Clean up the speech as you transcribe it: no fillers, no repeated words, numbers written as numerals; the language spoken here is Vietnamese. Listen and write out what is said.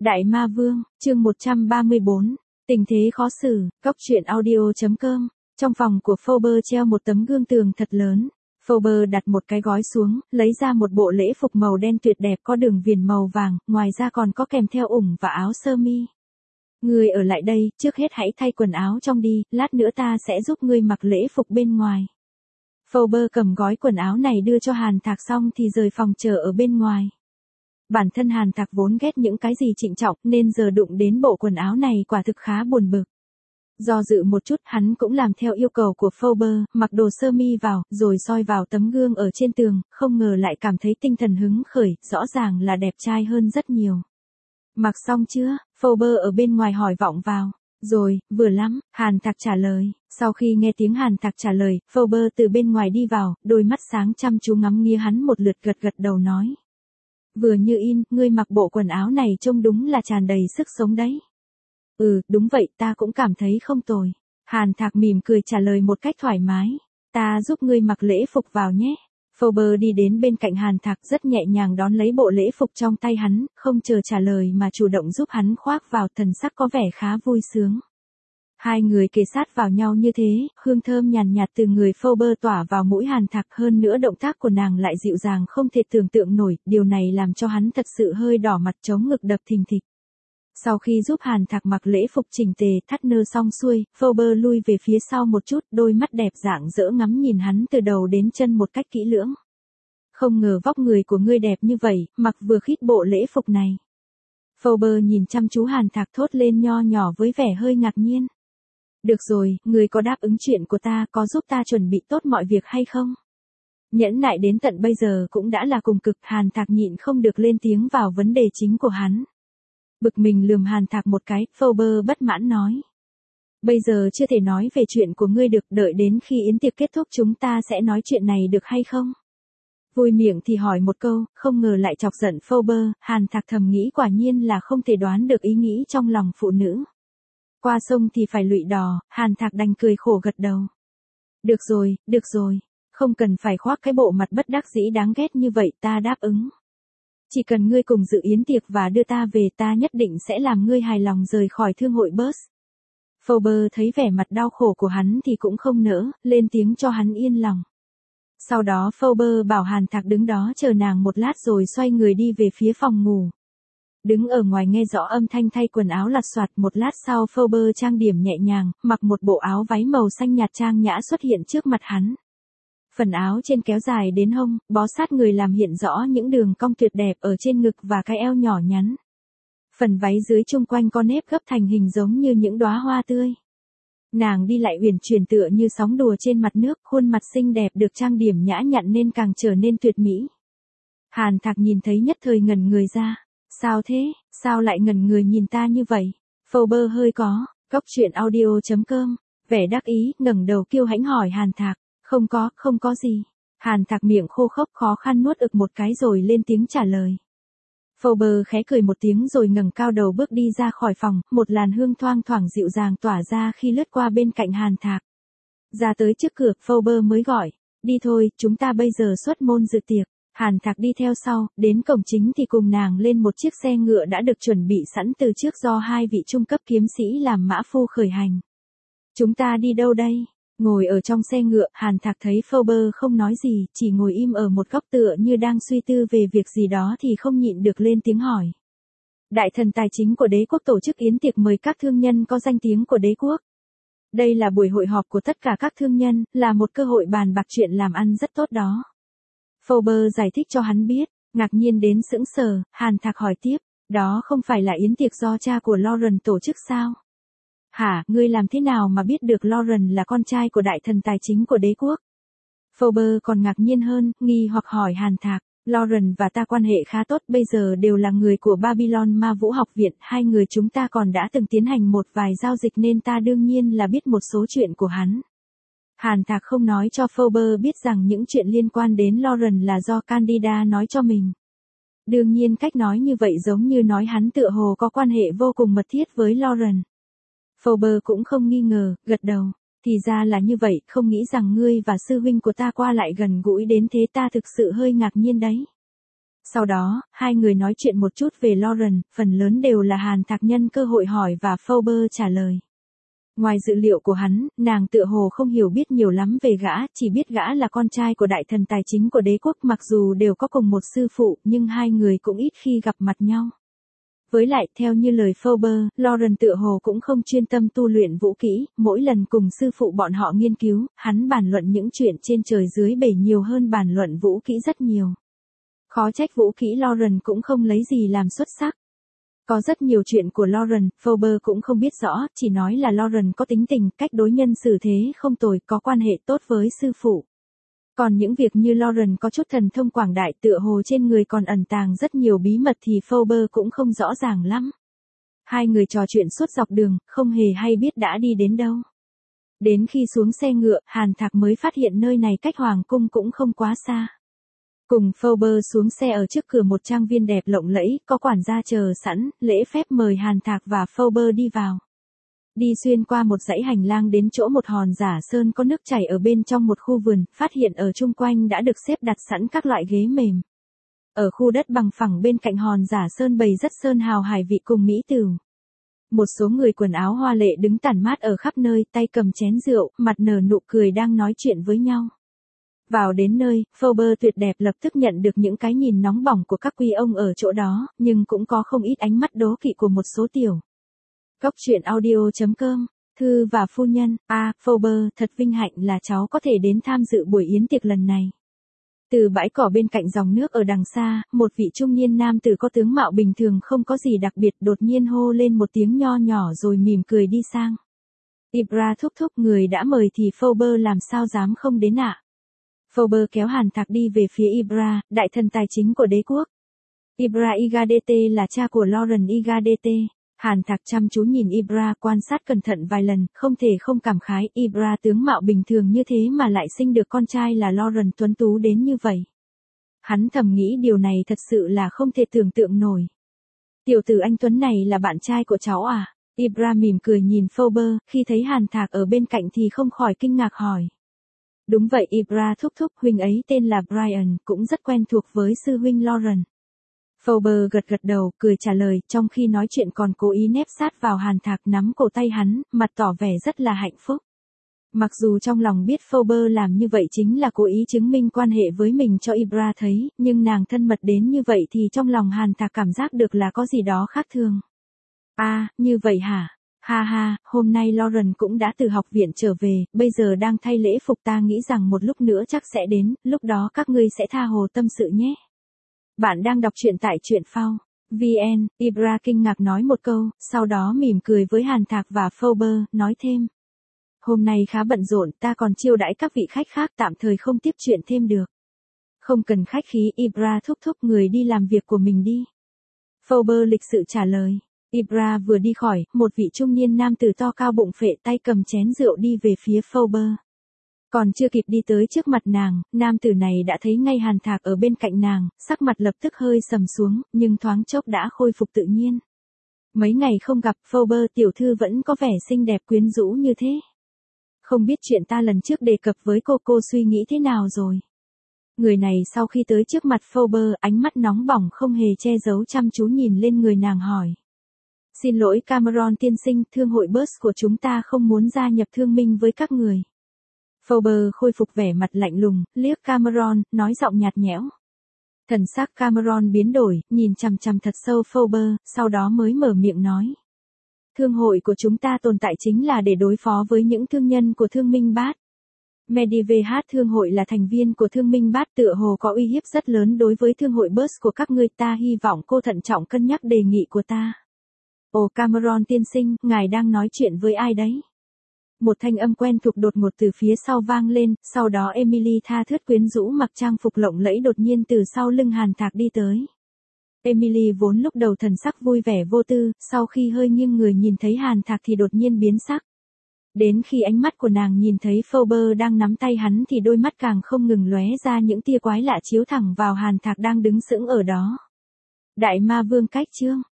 Đại Ma Vương, chương 134, tình thế khó xử, góc truyện audio.com. Trong phòng của Fober treo một tấm gương tường thật lớn. Fober đặt một cái gói xuống, lấy ra một bộ lễ phục màu đen tuyệt đẹp có đường viền màu vàng, ngoài ra còn có kèm theo ủng và áo sơ mi. Ngươi ở lại đây, trước hết hãy thay quần áo trong đi, lát nữa ta sẽ giúp ngươi mặc lễ phục bên ngoài. Fober cầm gói quần áo này đưa cho Hàn Thạc xong thì rời phòng chờ ở bên ngoài. Bản thân Hàn Thạc vốn ghét những cái gì trịnh trọng nên giờ đụng đến bộ quần áo này quả thực khá buồn bực. Do dự một chút hắn cũng làm theo yêu cầu của Fober, mặc đồ sơ mi vào, rồi soi vào tấm gương ở trên tường, không ngờ lại cảm thấy tinh thần hứng khởi, rõ ràng là đẹp trai hơn rất nhiều. Mặc xong chưa? Fober ở bên ngoài hỏi vọng vào. Rồi, vừa lắm, Hàn Thạc trả lời. Sau khi nghe tiếng Hàn Thạc trả lời, Fober từ bên ngoài đi vào, đôi mắt sáng chăm chú ngắm nghía hắn một lượt gật gật đầu nói. Vừa như in, ngươi mặc bộ quần áo này trông đúng là tràn đầy sức sống đấy. Đúng vậy, ta cũng cảm thấy không tồi. Hàn Thạc mỉm cười trả lời một cách thoải mái. Ta giúp ngươi mặc lễ phục vào nhé. Fober đi đến bên cạnh Hàn Thạc rất nhẹ nhàng đón lấy bộ lễ phục trong tay hắn, không chờ trả lời mà chủ động giúp hắn khoác vào, thần sắc có vẻ khá vui sướng. Hai người kề sát vào nhau như thế, hương thơm nhàn nhạt từ người Fober tỏa vào mũi Hàn Thạc, hơn nữa động tác của nàng lại dịu dàng không thể tưởng tượng nổi, điều này làm cho hắn thật sự hơi đỏ mặt, chống ngực đập thình thịch. Sau khi giúp Hàn Thạc mặc lễ phục chỉnh tề, thắt nơ xong xuôi, Fober lui về phía sau một chút, đôi mắt đẹp rạng rỡ ngắm nhìn hắn từ đầu đến chân một cách kỹ lưỡng. Không ngờ vóc người của ngươi đẹp như vậy, mặc vừa khít bộ lễ phục này. Fober nhìn chăm chú Hàn Thạc thốt lên nho nhỏ với vẻ hơi ngạc nhiên. Được rồi, ngươi có đáp ứng chuyện của ta, có giúp ta chuẩn bị tốt mọi việc hay không? Nhẫn nại đến tận bây giờ cũng đã là cùng cực, Hàn Thạc nhịn không được lên tiếng vào vấn đề chính của hắn. Bực mình lườm Hàn Thạc một cái, Fober bất mãn nói. Bây giờ chưa thể nói về chuyện của ngươi được, đợi đến khi yến tiệc kết thúc chúng ta sẽ nói chuyện này được hay không? Vui miệng thì hỏi một câu, không ngờ lại chọc giận Fober, Hàn Thạc thầm nghĩ quả nhiên là không thể đoán được ý nghĩ trong lòng phụ nữ. Qua sông thì phải lụy đò, Hàn Thạc đành cười khổ gật đầu. Được rồi, không cần phải khoác cái bộ mặt bất đắc dĩ đáng ghét như vậy, ta đáp ứng. Chỉ cần ngươi cùng dự yến tiệc và đưa ta về, ta nhất định sẽ làm ngươi hài lòng rời khỏi thương hội Bus. Fober thấy vẻ mặt đau khổ của hắn thì cũng không nỡ, lên tiếng cho hắn yên lòng. Sau đó Fober bảo Hàn Thạc đứng đó chờ nàng một lát rồi xoay người đi về phía phòng ngủ. Đứng ở ngoài nghe rõ âm thanh thay quần áo lặt soạt, một lát sau Fober trang điểm nhẹ nhàng, mặc một bộ áo váy màu xanh nhạt trang nhã xuất hiện trước mặt hắn. Phần áo trên kéo dài đến hông, bó sát người làm hiện rõ những đường cong tuyệt đẹp ở trên ngực và cái eo nhỏ nhắn. Phần váy dưới chung quanh có nếp gấp thành hình giống như những đóa hoa tươi. Nàng đi lại uyển chuyển tựa như sóng đùa trên mặt nước, khuôn mặt xinh đẹp được trang điểm nhã nhặn nên càng trở nên tuyệt mỹ. Hàn Thạc nhìn thấy nhất thời ngẩn người ra. Sao thế, sao lại ngẩn người nhìn ta như vậy? Fober hơi có, góc truyện audio.com, vẻ đắc ý, ngẩng đầu kiêu hãnh hỏi Hàn Thạc. Không có gì. Hàn Thạc miệng khô khốc khó khăn nuốt ực một cái rồi lên tiếng trả lời. Fober khẽ cười một tiếng rồi ngẩng cao đầu bước đi ra khỏi phòng, một làn hương thoang thoảng dịu dàng tỏa ra khi lướt qua bên cạnh Hàn Thạc. Ra tới trước cửa, Fober mới gọi, đi thôi, chúng ta bây giờ xuất môn dự tiệc. Hàn Thạc đi theo sau, đến cổng chính thì cùng nàng lên một chiếc xe ngựa đã được chuẩn bị sẵn từ trước do hai vị trung cấp kiếm sĩ làm mã phu khởi hành. Chúng ta đi đâu đây? Ngồi ở trong xe ngựa, Hàn Thạc thấy Fober không nói gì, chỉ ngồi im ở một góc tựa như đang suy tư về việc gì đó thì không nhịn được lên tiếng hỏi. Đại thần tài chính của đế quốc tổ chức yến tiệc mời các thương nhân có danh tiếng của đế quốc. Đây là buổi hội họp của tất cả các thương nhân, là một cơ hội bàn bạc chuyện làm ăn rất tốt đó. Fober giải thích cho hắn biết, ngạc nhiên đến sững sờ, Hàn Thạc hỏi tiếp, đó không phải là yến tiệc do cha của Lauren tổ chức sao? Hả, ngươi làm thế nào mà biết được Lauren là con trai của đại thần tài chính của đế quốc? Fober còn ngạc nhiên hơn, nghi hoặc hỏi Hàn Thạc, Lauren và ta quan hệ khá tốt, bây giờ đều là người của Babylon Ma Vũ học viện, hai người chúng ta còn đã từng tiến hành một vài giao dịch nên ta đương nhiên là biết một số chuyện của hắn. Hàn Thạc không nói cho Fober biết rằng những chuyện liên quan đến Lauren là do Candida nói cho mình. Đương nhiên cách nói như vậy giống như nói hắn tựa hồ có quan hệ vô cùng mật thiết với Lauren. Fober cũng không nghi ngờ, gật đầu. Thì ra là như vậy, không nghĩ rằng ngươi và sư huynh của ta qua lại gần gũi đến thế, ta thực sự hơi ngạc nhiên đấy. Sau đó, hai người nói chuyện một chút về Lauren, phần lớn đều là Hàn Thạc nhân cơ hội hỏi và Phoebe trả lời. Ngoài dự liệu của hắn, nàng tựa hồ không hiểu biết nhiều lắm về gã, chỉ biết gã là con trai của đại thần tài chính của đế quốc, mặc dù đều có cùng một sư phụ, nhưng hai người cũng ít khi gặp mặt nhau. Với lại, theo như lời Phoebe, Lauren tựa hồ cũng không chuyên tâm tu luyện vũ kỹ, mỗi lần cùng sư phụ bọn họ nghiên cứu, hắn bàn luận những chuyện trên trời dưới bể nhiều hơn bàn luận vũ kỹ rất nhiều. Khó trách vũ kỹ Lauren cũng không lấy gì làm xuất sắc. Có rất nhiều chuyện của Lauren, Phoebe cũng không biết rõ, chỉ nói là Lauren có tính tình, cách đối nhân xử thế không tồi, có quan hệ tốt với sư phụ. Còn những việc như Lauren có chút thần thông quảng đại tựa hồ trên người còn ẩn tàng rất nhiều bí mật thì Phoebe cũng không rõ ràng lắm. Hai người trò chuyện suốt dọc đường, không hề hay biết đã đi đến đâu. Đến khi xuống xe ngựa, Hàn Thạc mới phát hiện nơi này cách Hoàng cung cũng không quá xa. Cùng Phoebe xuống xe ở trước cửa một trang viên đẹp lộng lẫy, có quản gia chờ sẵn, lễ phép mời Hàn Thạc và Phoebe đi vào. Đi xuyên qua một dãy hành lang đến chỗ một hòn giả sơn có nước chảy ở bên trong một khu vườn, phát hiện ở chung quanh đã được xếp đặt sẵn các loại ghế mềm. Ở khu đất bằng phẳng bên cạnh hòn giả sơn bày rất sơn hào hải vị cùng mỹ tửu. Một số người quần áo hoa lệ đứng tản mát ở khắp nơi, tay cầm chén rượu, mặt nở nụ cười đang nói chuyện với nhau. Vào đến nơi, Phoebe tuyệt đẹp lập tức nhận được những cái nhìn nóng bỏng của các quý ông ở chỗ đó, nhưng cũng có không ít ánh mắt đố kỵ của một số tiểu. Góc truyện audio.com, Thư và phu nhân, Phoebe, thật vinh hạnh là cháu có thể đến tham dự buổi yến tiệc lần này. Từ bãi cỏ bên cạnh dòng nước ở đằng xa, một vị trung niên nam tử có tướng mạo bình thường không có gì đặc biệt đột nhiên hô lên một tiếng nho nhỏ rồi mỉm cười đi sang. Ibra thúc thúc, người đã mời thì Phoebe làm sao dám không đến ạ? Phoebe kéo Hàn Thạc đi về phía Ibra, đại thần tài chính của đế quốc. Ibra Igadete là cha của Lauren Igadete. Hàn Thạc chăm chú nhìn Ibra quan sát cẩn thận vài lần, không thể không cảm khái, Ibra tướng mạo bình thường như thế mà lại sinh được con trai là Lauren tuấn tú đến như vậy. Hắn thầm nghĩ điều này thật sự là không thể tưởng tượng nổi. Tiểu tử anh tuấn này là bạn trai của cháu à? Ibra mỉm cười nhìn Phoebe, khi thấy Hàn Thạc ở bên cạnh thì không khỏi kinh ngạc hỏi. Đúng vậy Ibra thúc thúc, huynh ấy tên là Brian, cũng rất quen thuộc với sư huynh Lauren. Phoebe gật gật đầu, cười trả lời, trong khi nói chuyện còn cố ý nép sát vào Hàn Thạc nắm cổ tay hắn, mặt tỏ vẻ rất là hạnh phúc. Mặc dù trong lòng biết Phoebe làm như vậy chính là cố ý chứng minh quan hệ với mình cho Ibra thấy, nhưng nàng thân mật đến như vậy thì trong lòng Hàn Thạc cảm giác được là có gì đó khác thường. Như vậy hả? Ha ha, hôm nay Lauren cũng đã từ học viện trở về, bây giờ đang thay lễ phục, ta nghĩ rằng một lúc nữa chắc sẽ đến, lúc đó các ngươi sẽ tha hồ tâm sự nhé. Bạn đang đọc truyện tại truyện phao VN, Ibra kinh ngạc nói một câu, sau đó mỉm cười với Hàn Thạc và Phoebe, nói thêm. Hôm nay khá bận rộn, ta còn chiêu đãi các vị khách khác, tạm thời không tiếp chuyện thêm được. Không cần khách khí, Ibra thúc thúc, người đi làm việc của mình đi. Phoebe lịch sự trả lời. Ibra vừa đi khỏi, một vị trung niên nam tử to cao bụng phệ tay cầm chén rượu đi về phía Phoebe. Còn chưa kịp đi tới trước mặt nàng, nam tử này đã thấy ngay Hàn Thạc ở bên cạnh nàng, sắc mặt lập tức hơi sầm xuống, nhưng thoáng chốc đã khôi phục tự nhiên. Mấy ngày không gặp, Phoebe tiểu thư vẫn có vẻ xinh đẹp quyến rũ như thế. Không biết chuyện ta lần trước đề cập với cô suy nghĩ thế nào rồi? Người này sau khi tới trước mặt Phoebe, ánh mắt nóng bỏng không hề che giấu chăm chú nhìn lên người nàng hỏi. Xin lỗi Cameron tiên sinh, thương hội Bus của chúng ta không muốn gia nhập thương minh với các người. Phoebe khôi phục vẻ mặt lạnh lùng, liếc Cameron, nói giọng nhạt nhẽo. Thần sắc Cameron biến đổi, nhìn chằm chằm thật sâu Phoebe, sau đó mới mở miệng nói. Thương hội của chúng ta tồn tại chính là để đối phó với những thương nhân của thương minh bát. Medivh thương hội là thành viên của thương minh bát, tựa hồ có uy hiếp rất lớn đối với thương hội Bus của các ngươi, ta hy vọng cô thận trọng cân nhắc đề nghị của ta. Ồ Cameron tiên sinh, ngài đang nói chuyện với ai đấy? Một thanh âm quen thuộc đột ngột từ phía sau vang lên, sau đó Emily tha thướt quyến rũ mặc trang phục lộng lẫy đột nhiên từ sau lưng Hàn Thạc đi tới. Emily vốn lúc đầu thần sắc vui vẻ vô tư, sau khi hơi nghiêng người nhìn thấy Hàn Thạc thì đột nhiên biến sắc. Đến khi ánh mắt của nàng nhìn thấy Phoebe đang nắm tay hắn thì đôi mắt càng không ngừng lóe ra những tia quái lạ chiếu thẳng vào Hàn Thạc đang đứng sững ở đó. Đại ma vương cách chương.